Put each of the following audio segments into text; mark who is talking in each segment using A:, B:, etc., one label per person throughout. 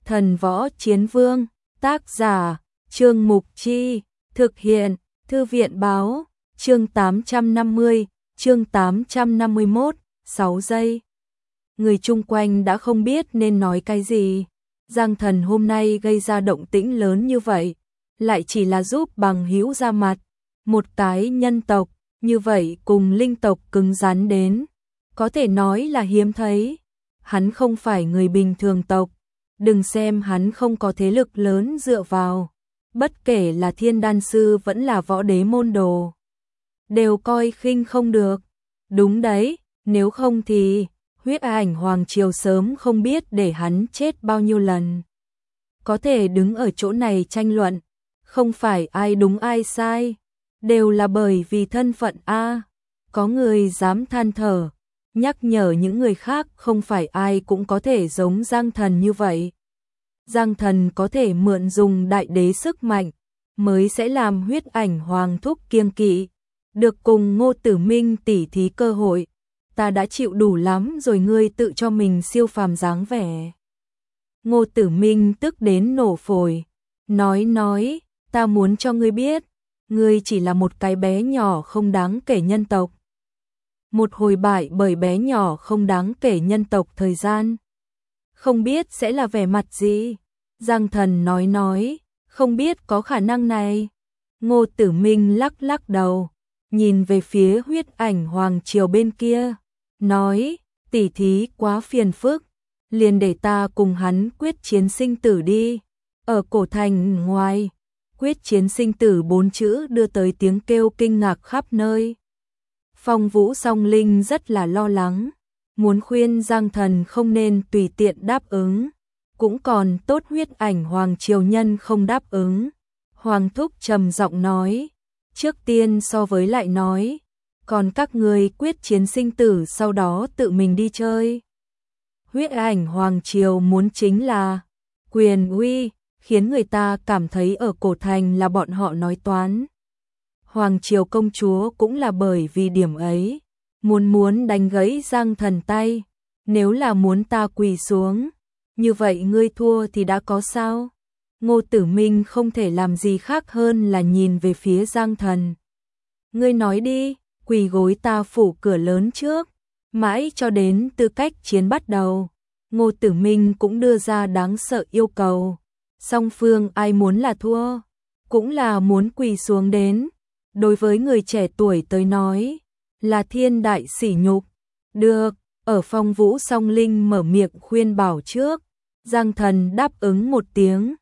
A: Thần Võ Chiến Vương, tác giả, Trương Mục Chi, thực hiện, Thư viện Báo, chương 850, chương 851, 6 giây. Người chung quanh đã không biết nên nói cái gì. Giang Thần hôm nay gây ra động tĩnh lớn như vậy, lại chỉ là giúp bằng hữu ra mặt. Một cái nhân tộc, như vậy cùng linh tộc cứng rắn đến, có thể nói là hiếm thấy. Hắn không phải người bình thường tộc, đừng xem hắn không có thế lực lớn dựa vào. Bất kể là thiên đan sư vẫn là võ đế môn đồ, đều coi khinh không được. Đúng đấy, nếu không thì Huyết Ảnh Hoàng Triều sớm không biết để hắn chết bao nhiêu lần. Có thể đứng ở chỗ này tranh luận, không phải ai đúng ai sai, đều là bởi vì thân phận a. Có người dám than thở, nhắc nhở những người khác không phải ai cũng có thể giống Giang Thần như vậy. Giang Thần có thể mượn dùng đại đế sức mạnh, mới sẽ làm Huyết Ảnh Hoàng thúc kiêng kỵ, được cùng Ngô Tử Minh tỉ thí cơ hội. Ta đã chịu đủ lắm rồi, ngươi tự cho mình siêu phàm dáng vẻ. Ngô Tử Minh tức đến nổ phổi, nói, ta muốn cho ngươi biết, ngươi chỉ là một cái bé nhỏ không đáng kể nhân tộc. Một hồi bại bởi bé nhỏ không đáng kể nhân tộc thời gian. Không biết sẽ là vẻ mặt gì? Giang Thần nói, không biết có khả năng này. Ngô Tử Minh lắc đầu, nhìn về phía Huyết Ảnh Hoàng Triều bên kia, nói, tỉ thí quá phiền phức, liền để ta cùng hắn quyết chiến sinh tử đi. Ở cổ thành ngoài, quyết chiến sinh tử 4 chữ đưa tới tiếng kêu kinh ngạc khắp nơi. Phong Vũ Song Linh rất là lo lắng, muốn khuyên Giang Thần không nên tùy tiện đáp ứng, cũng còn tốt Huyết Ảnh Hoàng Triều nhân không đáp ứng. Hoàng thúc trầm giọng nói, trước tiên so với lại nói, còn các người quyết chiến sinh tử sau đó tự mình đi chơi. Huyết Ảnh Hoàng Triều muốn chính là quyền uy, khiến người ta cảm thấy ở cổ thành là bọn họ nói toán. Hoàng Triều công chúa cũng là bởi vì điểm ấy, muốn đánh gãy Giang Thần tay. Nếu là muốn ta quỳ xuống, như vậy ngươi thua thì đã có sao? Ngô Tử Minh không thể làm gì khác hơn là nhìn về phía Giang Thần. Ngươi nói đi, quỳ gối ta phủ cửa lớn trước, mãi cho đến tư cách chiến bắt đầu. Ngô Tử Minh cũng đưa ra đáng sợ yêu cầu. Song phương ai muốn là thua, cũng là muốn quỳ xuống đến. Đối với người trẻ tuổi tới nói, là thiên đại sỉ nhục. Được, ở Phong Vũ Song Linh mở miệng khuyên bảo trước, Giang Thần đáp ứng một tiếng.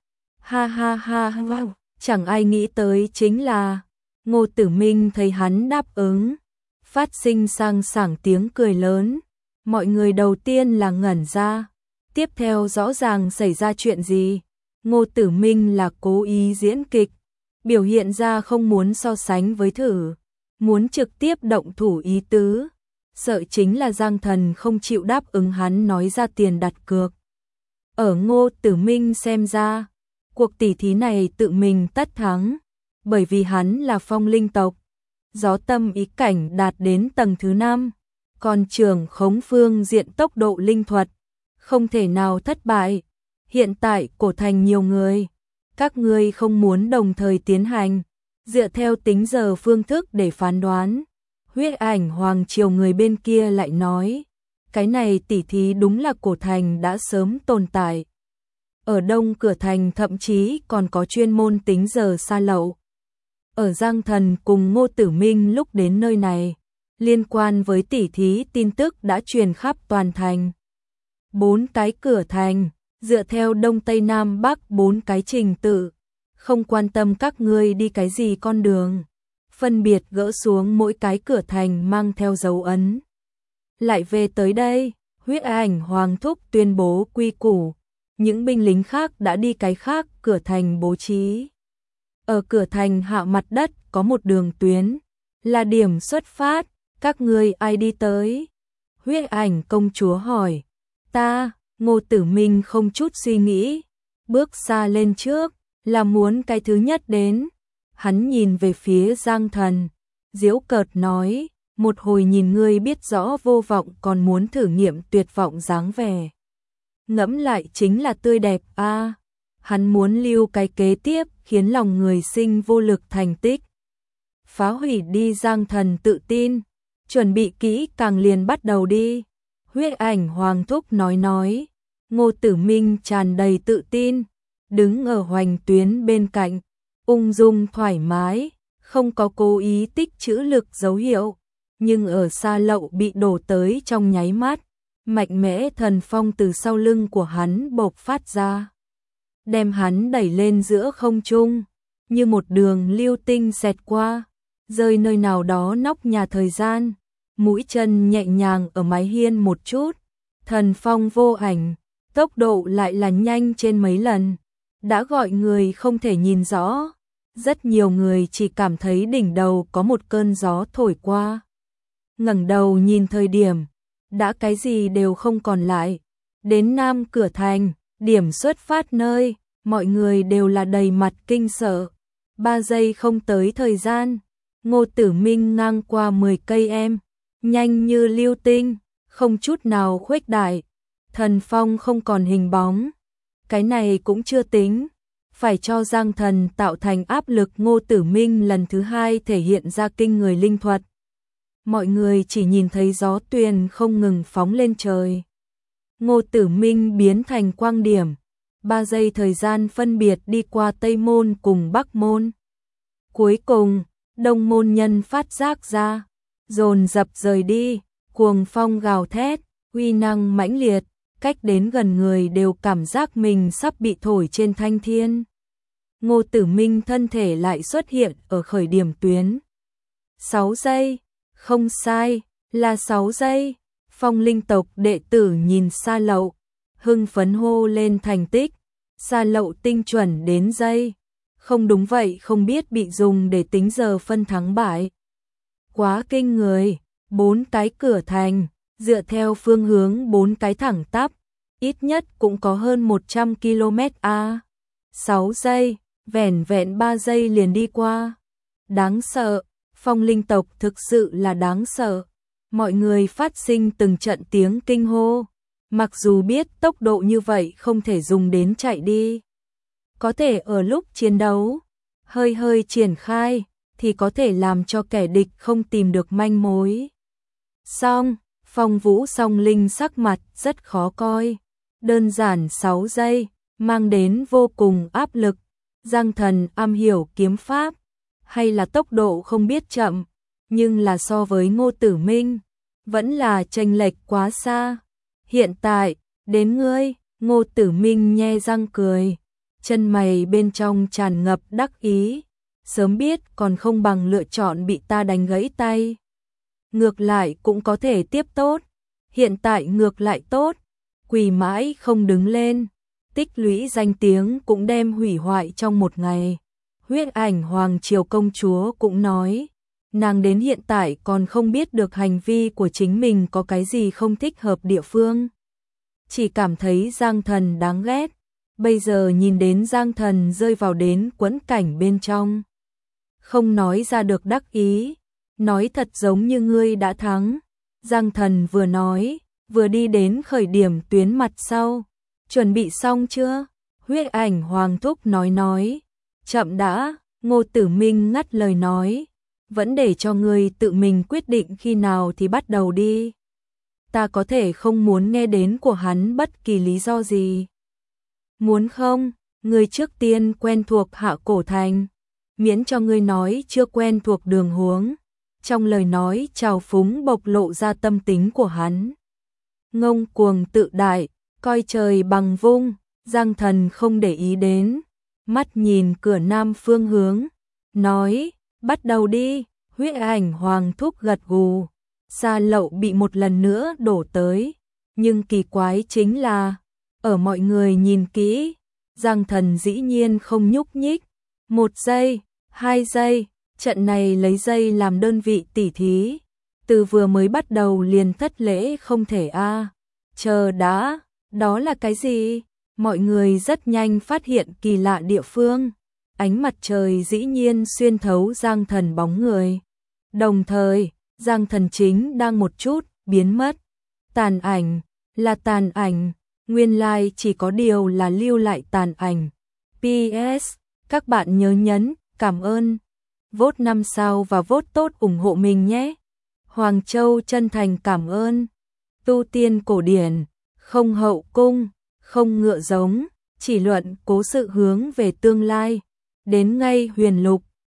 A: Ha, chẳng ai nghĩ tới chính là, Ngô Tử Minh thấy hắn đáp ứng, phát sinh sang sảng tiếng cười lớn. Mọi người đầu tiên là ngẩn ra, tiếp theo rõ ràng xảy ra chuyện gì. Ngô Tử Minh là cố ý diễn kịch, biểu hiện ra không muốn so sánh với thử, muốn trực tiếp động thủ ý tứ. Sợ chính là Giang Thần không chịu đáp ứng hắn nói ra tiền đặt cược. Ở Ngô Tử Minh xem ra, cuộc tỷ thí này tự mình tất thắng, bởi vì hắn là phong linh tộc, gió tâm ý cảnh đạt đến tầng thứ 5, còn trưởng khống phương diện tốc độ linh thuật, không thể nào thất bại. Hiện tại cổ thành nhiều người, các ngươi không muốn đồng thời tiến hành, dựa theo tính giờ phương thức để phán đoán. Huyết Ảnh Hoàng Triều người bên kia lại nói, cái này tỉ thí đúng là cổ thành đã sớm tồn tại. Ở đông cửa thành thậm chí còn có chuyên môn tính giờ xa lậu. Ở Giang Thần cùng Ngô Tử Minh lúc đến nơi này, liên quan với tỉ thí tin tức đã truyền khắp toàn thành. 4 cái cửa thành, dựa theo đông tây nam bắc 4 cái trình tự, không quan tâm các ngươi đi cái gì con đường, phân biệt gỡ xuống mỗi cái cửa thành mang theo dấu ấn. Lại về tới đây, Huyết Ảnh Hoàng thúc tuyên bố quy củ, những binh lính khác đã đi cái khác cửa thành bố trí. Ở cửa thành hạ mặt đất có một đường tuyến, là điểm xuất phát, các ngươi ai đi tới? Huyết Ảnh công chúa hỏi. Ta. Ngô Tử Minh không chút suy nghĩ, bước xa lên trước, là muốn cái thứ nhất đến. Hắn nhìn về phía Giang Thần, giễu cợt nói, một hồi nhìn ngươi biết rõ vô vọng còn muốn thử nghiệm tuyệt vọng dáng vẻ. ngẫm lại chính là tươi đẹp a. Hắn muốn lưu cái kế tiếp khiến lòng người sinh vô lực thành tích. Phá hủy đi Giang Thần tự tin, chuẩn bị kỹ càng liền bắt đầu đi. Huyết Ảnh Hoàng Thúc nói. Ngô Tử Minh tràn đầy tự tin, đứng ở hoành tuyến bên cạnh, ung dung thoải mái, không có cố ý tích trữ lực dấu hiệu, nhưng ở xa Lậu bị đổ tới trong nháy mắt, mạnh mẽ thần phong từ sau lưng của hắn bộc phát ra, đem hắn đẩy lên giữa không trung, như một đường lưu tinh xẹt qua, rơi nơi nào đó nóc nhà thời gian, mũi chân nhẹ nhàng ở mái hiên một chút, thần phong vô ảnh, tốc độ lại là nhanh trên mấy lần, đã gọi người không thể nhìn rõ. Rất nhiều người chỉ cảm thấy đỉnh đầu có một cơn gió thổi qua. Ngẩng đầu nhìn thời điểm, đã cái gì đều không còn lại. Đến Nam Cửa Thành, điểm xuất phát nơi, mọi người đều là đầy mặt kinh sợ. 3 giây không tới thời gian, Ngô Tử Minh ngang qua 10 cây em, nhanh như lưu tinh, không chút nào khuếch đại. Thần phong không còn hình bóng. Cái này cũng chưa tính. Phải cho Giang Thần tạo thành áp lực, Ngô Tử Minh lần thứ 2 thể hiện ra kinh người linh thuật. Mọi người chỉ nhìn thấy gió tuyền không ngừng phóng lên trời. Ngô Tử Minh biến thành quang điểm, 3 giây thời gian phân biệt đi qua Tây Môn cùng Bắc Môn. Cuối cùng, Đông Môn nhân phát giác ra, dồn dập rời đi, cuồng phong gào thét, uy năng mãnh liệt, cách đến gần người đều cảm giác mình sắp bị thổi trên thanh thiên. Ngô Tử Minh thân thể lại xuất hiện ở khởi điểm tuyến. 6 giây, không sai, là 6 giây. Phong linh tộc đệ tử nhìn Sa Lậu, hưng phấn hô lên thành tích. Sa Lậu tinh chuẩn đến giây. Không đúng vậy không biết bị dùng để tính giờ phân thắng bại. Quá kinh người, 4 cái cửa thành, dựa theo phương hướng 4 cái thẳng tắp, ít nhất cũng có hơn 100 km a. 6 giây, vẻn vẹn 3 giây liền đi qua. Đáng sợ, phong linh tộc thực sự là đáng sợ. Mọi người phát sinh từng trận tiếng kinh hô. Mặc dù biết tốc độ như vậy không thể dùng đến chạy đi. Có thể ở lúc chiến đấu, hơi triển khai, thì có thể làm cho kẻ địch không tìm được manh mối. Song, Phong Vũ Song Linh sắc mặt rất khó coi. Đơn giản 6 giây, mang đến vô cùng áp lực. Giang Thần am hiểu kiếm pháp, hay là tốc độ không biết chậm, nhưng là so với Ngô Tử Minh, vẫn là chênh lệch quá xa. Hiện tại, đến ngươi, Ngô Tử Minh nhe răng cười, chân mày bên trong tràn ngập đắc ý, sớm biết còn không bằng lựa chọn bị ta đánh gãy tay. Ngược lại cũng có thể tiếp tốt, hiện tại ngược lại tốt, quỳ mãi không đứng lên, tích lũy danh tiếng cũng đem hủy hoại trong một ngày. Huyết Ảnh Hoàng Triều công chúa cũng nói, nàng đến hiện tại còn không biết được hành vi của chính mình có cái gì không thích hợp địa phương. Chỉ cảm thấy Giang Thần đáng ghét, bây giờ nhìn đến Giang Thần rơi vào đến quẫn cảnh bên trong. Không nói ra được đắc ý, nói thật giống như ngươi đã thắng. Giang Thần vừa nói, vừa đi đến khởi điểm tuyến mặt sau. Chuẩn bị xong chưa? Huyết Ảnh Hoàng Thúc nói. Chậm đã, Ngô Tử Minh ngắt lời nói. Vẫn để cho ngươi tự mình quyết định khi nào thì bắt đầu đi. Ta có thể không muốn nghe đến của hắn bất kỳ lý do gì. Muốn không, ngươi trước tiên quen thuộc Hạ Cổ Thành. Miễn cho ngươi nói chưa quen thuộc đường huống. Trong lời nói trào phúng bộc lộ ra tâm tính của hắn. Ngông cuồng tự đại, coi trời bằng vung, Giang Thần không để ý đến. Mắt nhìn cửa nam phương hướng, nói, bắt đầu đi. Huyết Ảnh Hoàng Thúc gật gù. Sa Lậu bị một lần nữa đổ tới, nhưng kỳ quái chính là, ở mọi người nhìn kỹ, Giang Thần dĩ nhiên không nhúc nhích. 1 giây, 2 giây, trận này lấy giây làm đơn vị tỉ thí, từ vừa mới bắt đầu liền thất lễ không thể a. Chờ đã, đó là cái gì? Mọi người rất nhanh phát hiện kỳ lạ địa phương. Ánh mặt trời dĩ nhiên xuyên thấu Giang Thần bóng người. Đồng thời, Giang Thần chính đang một chút biến mất. Tàn ảnh, là tàn ảnh, Nguyên lai chỉ có điều là lưu lại tàn ảnh. PS, các bạn nhớ nhấn cảm ơn, vote 5 sao và vote tốt ủng hộ mình nhé. Hoàng Châu chân thành cảm ơn. Tu tiên cổ điển, không hậu cung, không ngựa giống, chỉ luận cố sự hướng về tương lai. Đến ngay huyền lục,